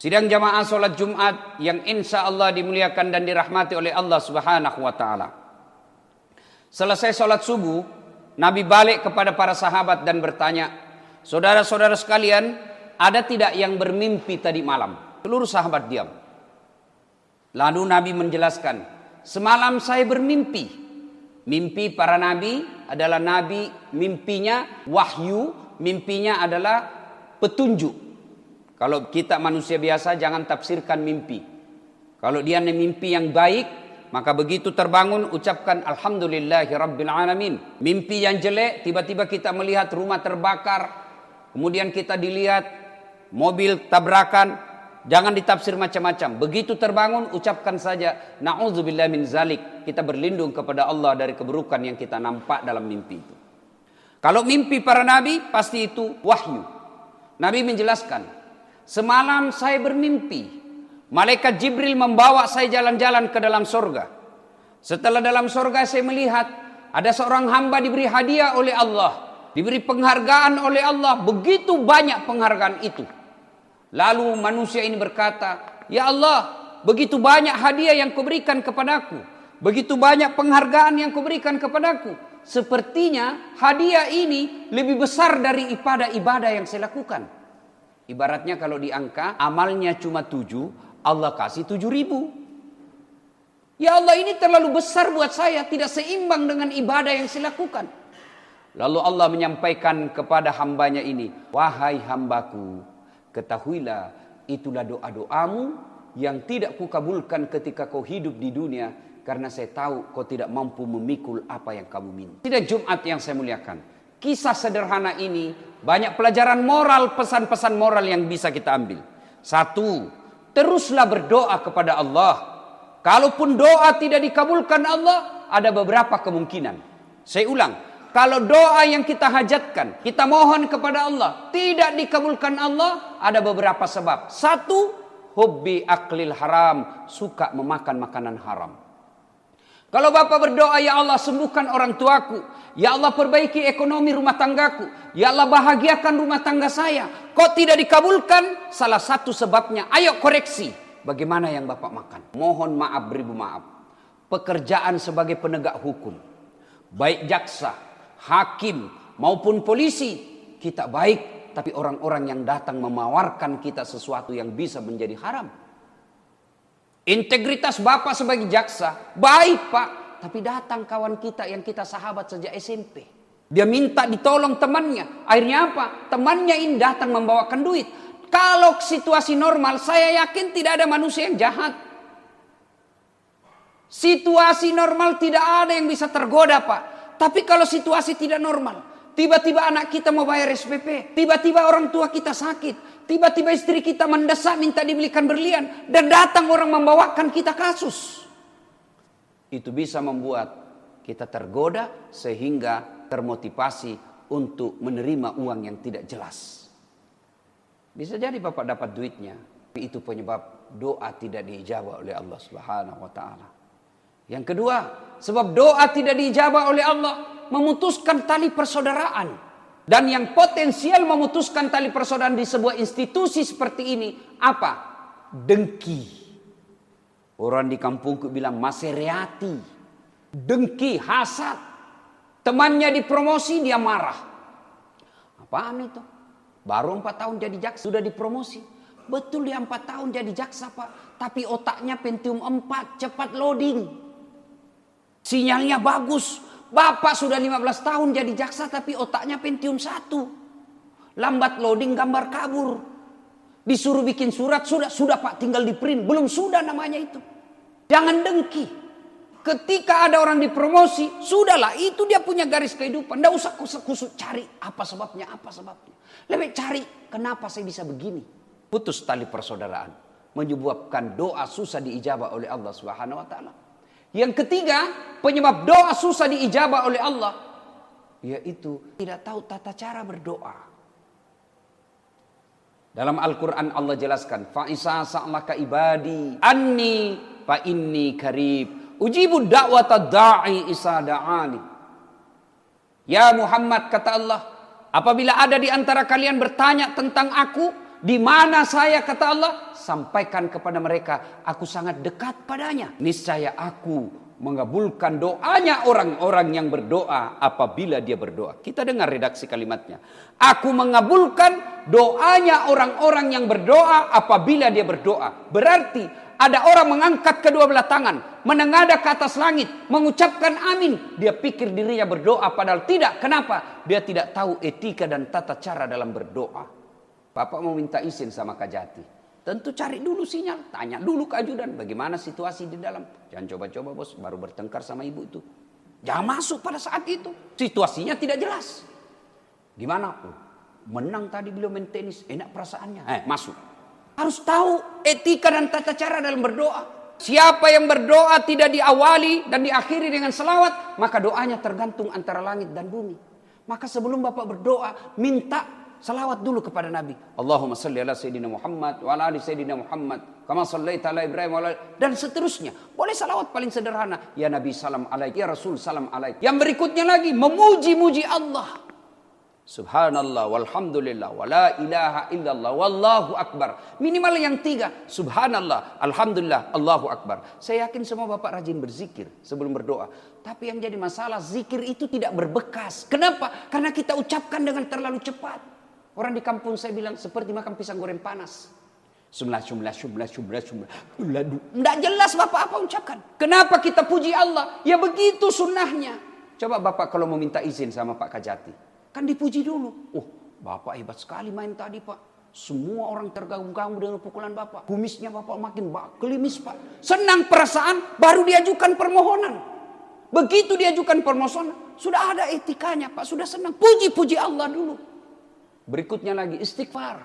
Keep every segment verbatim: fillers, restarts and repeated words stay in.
Sidang jamaah sholat Jumat yang insya Allah dimuliakan dan dirahmati oleh Allah Subhanahu wa ta'ala. Selesai sholat subuh, Nabi balik kepada para sahabat dan bertanya, saudara-saudara sekalian, ada tidak yang bermimpi tadi malam? Seluruh sahabat diam. Lalu Nabi menjelaskan, semalam saya bermimpi. Mimpi para nabi adalah nabi mimpinya wahyu, mimpinya adalah petunjuk. Kalau kita manusia biasa jangan tafsirkan mimpi. Kalau dia mimpi yang baik, maka begitu terbangun ucapkan alhamdulillahi rabbil alamin. Mimpi yang jelek, tiba-tiba kita melihat rumah terbakar, kemudian kita dilihat mobil tabrakan, jangan ditafsir macam-macam. Begitu terbangun ucapkan saja na'udzubillah min zalik. Kita berlindung kepada Allah dari keburukan yang kita nampak dalam mimpi itu. Kalau mimpi para nabi pasti itu wahyu. Nabi menjelaskan, semalam saya bermimpi, malaikat Jibril membawa saya jalan-jalan ke dalam surga. Setelah dalam surga saya melihat ada seorang hamba diberi hadiah oleh Allah, diberi penghargaan oleh Allah, begitu banyak penghargaan itu. Lalu manusia ini berkata, ya Allah, begitu banyak hadiah yang kau berikan kepadaku, begitu banyak penghargaan yang kau berikan kepadaku. Sepertinya hadiah ini lebih besar dari ibadah-ibadah yang saya lakukan. Ibaratnya kalau diangka, amalnya cuma tujuh, Allah kasih tujuh ribu. Ya Allah, ini terlalu besar buat saya, tidak seimbang dengan ibadah yang saya lakukan. Lalu Allah menyampaikan kepada hambanya ini, wahai hambaku, ketahuilah itulah doa-doamu yang tidak kukabulkan ketika kau hidup di dunia, karena saya tahu kau tidak mampu memikul apa yang kamu minta. Tidak Jumat yang saya muliakan. Kisah sederhana ini banyak pelajaran moral, pesan-pesan moral yang bisa kita ambil. Satu, teruslah berdoa kepada Allah. Kalaupun doa tidak dikabulkan Allah, ada beberapa kemungkinan. Saya ulang, kalau doa yang kita hajatkan, kita mohon kepada Allah, tidak dikabulkan Allah, ada beberapa sebab. Satu, hubbi aklil haram, suka memakan makanan haram. Kalau bapak berdoa, ya Allah sembuhkan orang tuaku, ya Allah perbaiki ekonomi rumah tanggaku, ya Allah bahagiakan rumah tangga saya, kok tidak dikabulkan? Salah satu sebabnya, ayo koreksi, bagaimana yang bapak makan? Mohon maaf beribu maaf. Pekerjaan sebagai penegak hukum, baik jaksa, hakim maupun polisi, kita baik, tapi orang-orang yang datang memawarkan kita sesuatu yang bisa menjadi haram. Integritas bapak sebagai jaksa, baik pak, tapi datang kawan kita yang kita sahabat sejak S M P. Dia minta ditolong temannya. Akhirnya apa? Temannya ini datang membawakan duit. Kalau situasi normal, saya yakin tidak ada manusia yang jahat. Situasi normal tidak ada yang bisa tergoda pak. Tapi kalau situasi tidak normal, tiba-tiba anak kita mau bayar S P P, tiba-tiba orang tua kita sakit, tiba-tiba istri kita mendesak minta dibelikan berlian, dan datang orang membawakan kita kasus. Itu bisa membuat kita tergoda sehingga termotivasi untuk menerima uang yang tidak jelas. Bisa jadi bapak dapat duitnya, tapi itu penyebab doa tidak diijabah oleh Allah Subhanahu wa ta'ala. Yang kedua, sebab doa tidak diijabah oleh Allah, memutuskan tali persaudaraan. Dan yang potensial memutuskan tali persaudaraan di sebuah institusi seperti ini, apa? Dengki. Orang di kampungku bilang masereati. Dengki, hasad. Temannya dipromosi, dia marah. Apaan itu? Baru empat tahun jadi jaksa, sudah dipromosi. Betul dia empat tahun jadi jaksa pak, tapi otaknya Pentium empat, cepat loading. Sinyalnya bagus. Bapak sudah lima belas tahun jadi jaksa tapi otaknya Pentium satu. Lambat loading, gambar kabur. Disuruh bikin surat, sudah sudah pak, tinggal di print. Belum sudah namanya itu. Jangan dengki. Ketika ada orang dipromosi, sudahlah itu dia punya garis kehidupan. Tidak usah kusuk-kusuk cari apa sebabnya, apa sebabnya. Lebih cari kenapa saya bisa begini. Putus tali persaudaraan. Menyebabkan doa susah diijabah oleh Allah Subhanahu wa ta'ala. Yang ketiga, penyebab doa susah diijabah oleh Allah, yaitu tidak tahu tata cara berdoa. Dalam Al-Quran Allah jelaskan, Fa'isa sa'laka ibadi anni fa inni karib ujibu da'wata da'i isa da'ani. Ya Muhammad, kata Allah, apabila ada di antara kalian bertanya tentang aku, Di mana saya, kata Allah, sampaikan kepada mereka, aku sangat dekat padanya. Niscaya aku mengabulkan doanya orang-orang yang berdoa apabila dia berdoa. Kita dengar redaksi kalimatnya. Aku mengabulkan doanya orang-orang yang berdoa apabila dia berdoa. Berarti ada orang mengangkat kedua belah tangan, menengadah ke atas langit, mengucapkan amin. Dia pikir dirinya berdoa, padahal tidak. Kenapa? Dia tidak tahu etika dan tata cara dalam berdoa. Bapak mau minta izin sama Kak Jati. Tentu cari dulu sinyal, tanya dulu ke ajudan bagaimana situasi di dalam. Jangan coba-coba bos, baru bertengkar sama ibu itu. Jangan masuk pada saat itu. Situasinya tidak jelas. Gimana? Oh, menang tadi beliau main tenis, enak perasaannya. Eh, masuk. Harus tahu etika dan tata cara dalam berdoa. Siapa yang berdoa tidak diawali dan diakhiri dengan selawat, maka doanya tergantung antara langit dan bumi. Maka sebelum Bapak berdoa, minta salawat dulu kepada Nabi. Allahumma salli ala Sayyidina Muhammad wa ala ali Sayyidina Muhammad kama sallaita ala Ibrahim wa ala, dan seterusnya. Boleh salawat paling sederhana. Ya Nabi salam alaik, ya Rasul salam alaik. Yang berikutnya lagi memuji-muji Allah. Subhanallah walhamdulillah wa la ilaha illallah wallahu akbar. Minimal yang tiga. Subhanallah, alhamdulillah, Allahu akbar. Saya yakin semua Bapak rajin berzikir sebelum berdoa. Tapi yang jadi masalah, zikir itu tidak berbekas. Kenapa? Karena kita ucapkan dengan terlalu cepat. Orang di kampung saya bilang seperti makan pisang goreng panas. Sumlah, sumlah, sumlah, sumlah, sumlah. Tidak jelas Bapak apa ucapkan. Kenapa kita puji Allah? Ya begitu sunnahnya. Coba Bapak kalau mau minta izin sama Pak Kajati. Kan dipuji dulu. Oh, Bapak hebat sekali main tadi Pak. Semua orang terganggu-ganggu dengan pukulan Bapak. Kumisnya Bapak makin gelimis Pak. Senang perasaan baru diajukan permohonan. Begitu diajukan permohonan. Sudah ada etikanya Pak. Sudah senang. Puji-puji Allah dulu. Berikutnya lagi istighfar.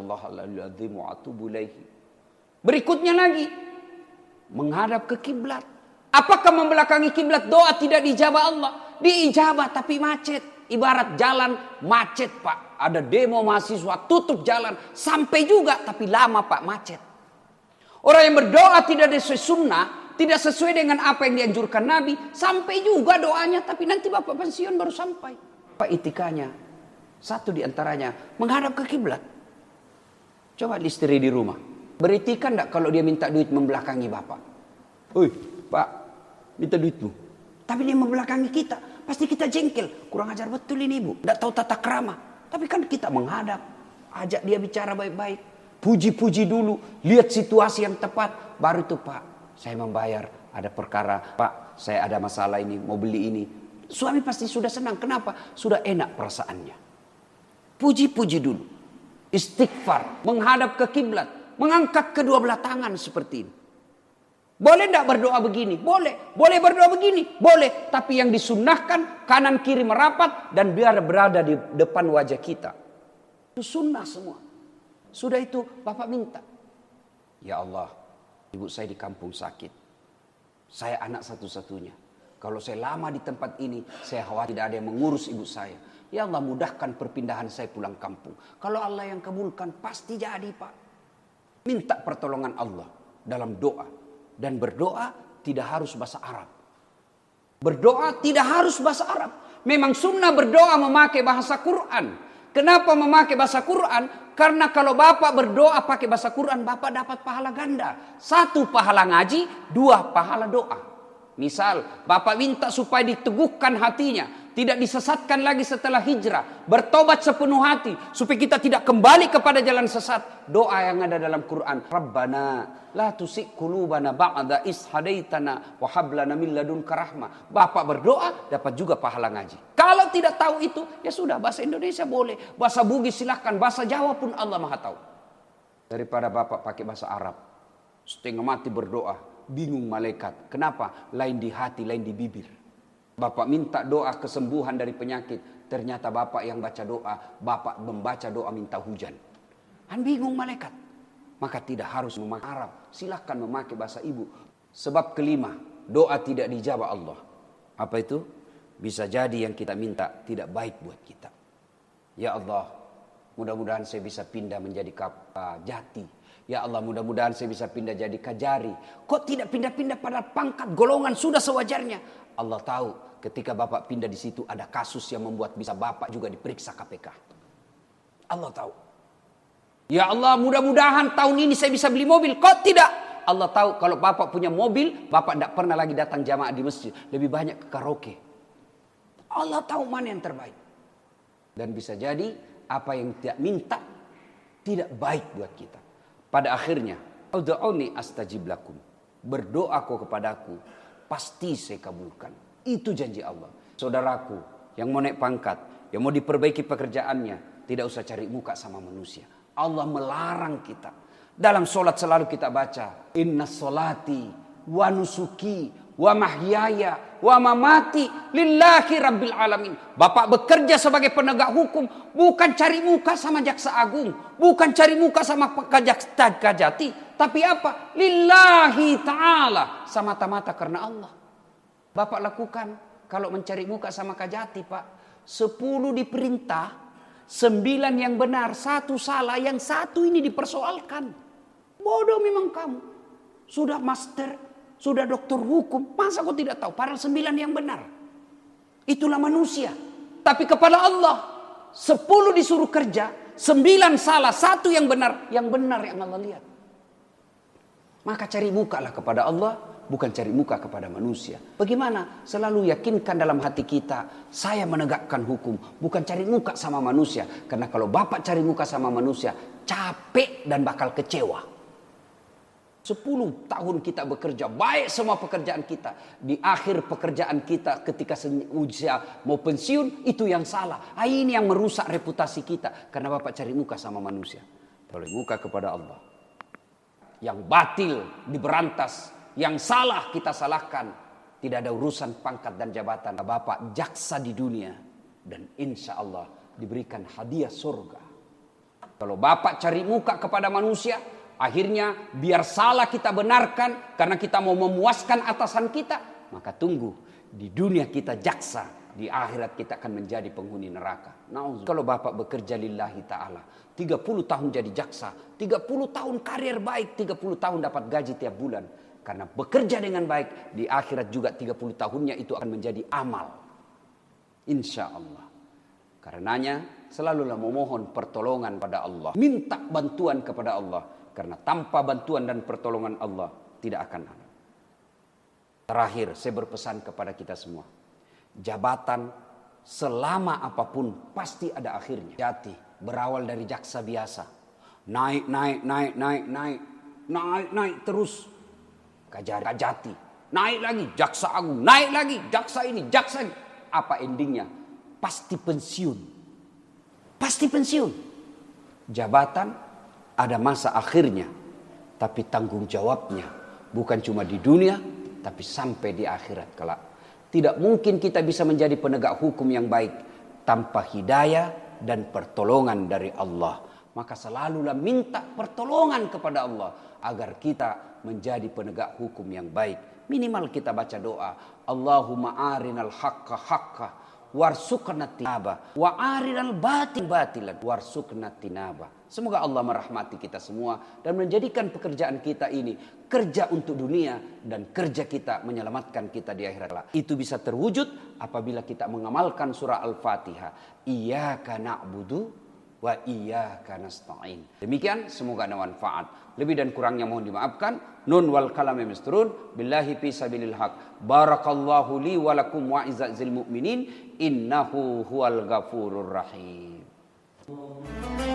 Berikutnya lagi menghadap ke kiblat. Apakah membelakangi kiblat doa tidak diijabah Allah? Diijabah tapi macet. Ibarat jalan macet Pak. Ada demo mahasiswa tutup jalan sampai juga tapi lama Pak macet. Orang yang berdoa tidak sesuai sunnah, tidak sesuai dengan apa yang dianjurkan Nabi, sampai juga doanya tapi nanti Bapak pensiun baru sampai. Apa etikanya? Satu di antaranya menghadap ke kiblat. Coba istri di rumah. Beretika enggak kalau dia minta duit membelakangi Bapak? Oi, Pak, minta duitmu. Tapi dia membelakangi kita. Pasti kita jengkel. Kurang ajar betul ini ibu. Enggak tahu tata krama. Tapi kan kita menghadap. Ajak dia bicara baik-baik. Puji-puji dulu. Lihat situasi yang tepat. Baru itu Pak, saya membayar. Ada perkara. Pak, saya ada masalah ini. Mau beli ini. Suami pasti sudah senang. Kenapa? Sudah enak perasaannya. Puji-puji dulu. Istighfar. Menghadap ke kiblat. Mengangkat kedua belah tangan seperti ini. Boleh tidak berdoa begini? Boleh. Boleh berdoa begini? Boleh. Tapi yang disunnahkan kanan kiri merapat dan biar berada di depan wajah kita. Itu sunnah semua. Sudah itu Bapak minta. Ya Allah, ibu saya di kampung sakit. Saya anak satu-satunya. Kalau saya lama di tempat ini, saya khawatir tidak ada yang mengurus ibu saya. Ya Allah, mudahkan perpindahan saya pulang kampung. Kalau Allah yang kabulkan, pasti jadi Pak. Minta pertolongan Allah dalam doa. Dan berdoa tidak harus bahasa Arab. Berdoa tidak harus bahasa Arab. Memang sunnah berdoa memakai bahasa Quran. Kenapa memakai bahasa Quran? Karena kalau Bapak berdoa pakai bahasa Quran, Bapak dapat pahala ganda. Satu, pahala ngaji. Dua, pahala doa. Misal, Bapak minta supaya diteguhkan hatinya. Tidak disesatkan lagi setelah hijrah. Bertobat sepenuh hati. Supaya kita tidak kembali kepada jalan sesat. Doa yang ada dalam Quran. Rabbana la tusik qulubana ba'da is hadaitana wa hab lana min ladunka rahmah. Bapak berdoa dapat juga pahala ngaji. Kalau tidak tahu itu, ya sudah bahasa Indonesia boleh. Bahasa Bugis silahkan. Bahasa Jawa pun Allah Maha tahu. Daripada Bapak pakai bahasa Arab. Setengah mati berdoa. Bingung malaikat. Kenapa? Lain di hati, lain di bibir. Bapak minta doa kesembuhan dari penyakit. Ternyata Bapak yang baca doa. Bapak membaca doa minta hujan. Kan bingung malaikat. Maka tidak harus memakai Arab. Silahkan memakai bahasa ibu. Sebab kelima, doa tidak dijawab Allah. Apa itu? Bisa jadi yang kita minta tidak baik buat kita. Ya Allah, mudah-mudahan saya bisa pindah menjadi Jati. Ya Allah, mudah-mudahan saya bisa pindah jadi Kajari. Kok tidak pindah-pindah pada pangkat golongan sudah sewajarnya? Allah tahu ketika Bapak pindah di situ ada kasus yang membuat bisa Bapak juga diperiksa K P K. Allah tahu. Ya Allah, mudah-mudahan tahun ini saya bisa beli mobil. Kok tidak? Allah tahu kalau bapak punya mobil, bapak tidak pernah lagi datang jamaah di masjid. Lebih banyak ke karaoke. Allah tahu mana yang terbaik. Dan bisa jadi apa yang tidak minta tidak baik buat kita. Pada akhirnya, ud'uni astajib lakum. Berdoa kau kepadaku, pasti saya kabulkan. Itu janji Allah. Saudaraku yang mau naik pangkat, yang mau diperbaiki pekerjaannya, tidak usah cari muka sama manusia. Allah melarang kita. Dalam solat selalu kita baca, inna solati wa nusuki wa mahyaya wa mamati lillahi rabbil alamin. Bapak bekerja sebagai penegak hukum, bukan cari muka sama jaksa agung, bukan cari muka sama jaksa kajati, tapi apa? Lillahi ta'ala, semata-mata karena Allah. Bapak lakukan kalau mencari muka sama kajati, Pak. Sepuluh diperintah, sembilan yang benar, satu salah, yang satu ini dipersoalkan. Bodoh memang kamu. Sudah master, sudah doktor hukum, masa kau tidak tahu? Padahal sembilan yang benar. Itulah manusia. Tapi kepada Allah, sepuluh disuruh kerja, sembilan salah, satu yang benar. Yang benar yang Allah lihat. Maka cari muka lah kepada Allah, bukan cari muka kepada manusia. Bagaimana? Selalu yakinkan dalam hati kita, saya menegakkan hukum, bukan cari muka sama manusia. Karena kalau bapak cari muka sama manusia, capek dan bakal kecewa. Sepuluh tahun kita bekerja, baik semua pekerjaan kita. Di akhir pekerjaan kita ketika usia mau pensiun, itu yang salah. Ini yang merusak reputasi kita. Karena bapak cari muka sama manusia. Boleh muka kepada Allah. Yang batil diberantas, yang salah kita salahkan. Tidak ada urusan pangkat dan jabatan. Bapak jaksa di dunia. Dan insya Allah diberikan hadiah surga. Kalau bapak cari muka kepada manusia, akhirnya biar salah kita benarkan karena kita mau memuaskan atasan kita. Maka tunggu, di dunia kita jaksa, di akhirat kita akan menjadi penghuni neraka. Nah, kalau bapak bekerja lillahi ta'ala, tiga puluh tahun jadi jaksa, tiga puluh tahun karir baik, tiga puluh tahun dapat gaji tiap bulan. Karena bekerja dengan baik, di akhirat juga tiga puluh tahunnya itu akan menjadi amal. Insya Allah. Karenanya selalulah memohon pertolongan pada Allah. Minta bantuan kepada Allah. Karena tanpa bantuan dan pertolongan Allah tidak akan ada. Terakhir saya berpesan kepada kita semua. Jabatan selama apapun pasti ada akhirnya. Jati berawal dari jaksa biasa. Naik, naik, naik, naik, naik. Naik, naik terus. Kajari, kajati. Naik lagi jaksa agung. Naik lagi jaksa ini, jaksa ini. Apa endingnya? Pasti pensiun. Pasti pensiun. Jabatan ada masa akhirnya, tapi tanggung jawabnya bukan cuma di dunia, tapi sampai di akhirat kelak. Tidak mungkin kita bisa menjadi penegak hukum yang baik tanpa hidayah dan pertolongan dari Allah. Maka selalulah minta pertolongan kepada Allah agar kita menjadi penegak hukum yang baik. Minimal kita baca doa, Allahumma arinal haqqa haqqa warsuqna tinaba wa arinal batil batilan warsuqna tinaba. Semoga Allah merahmati kita semua dan menjadikan pekerjaan kita ini kerja untuk dunia dan kerja kita menyelamatkan kita di akhirat. Itu bisa terwujud apabila kita mengamalkan surah Al-Fatihah. Iyyaka na'budu wa iyyaka nasta'in. Demikian, semoga ada manfaat. Lebih dan kurangnya mohon dimaafkan. Nun wal kalami misturun. Billahi fi sabilil haq. Barakallahu li wa lakum wa izzazil mu'minin. Innahu huwal ghafurur rahim.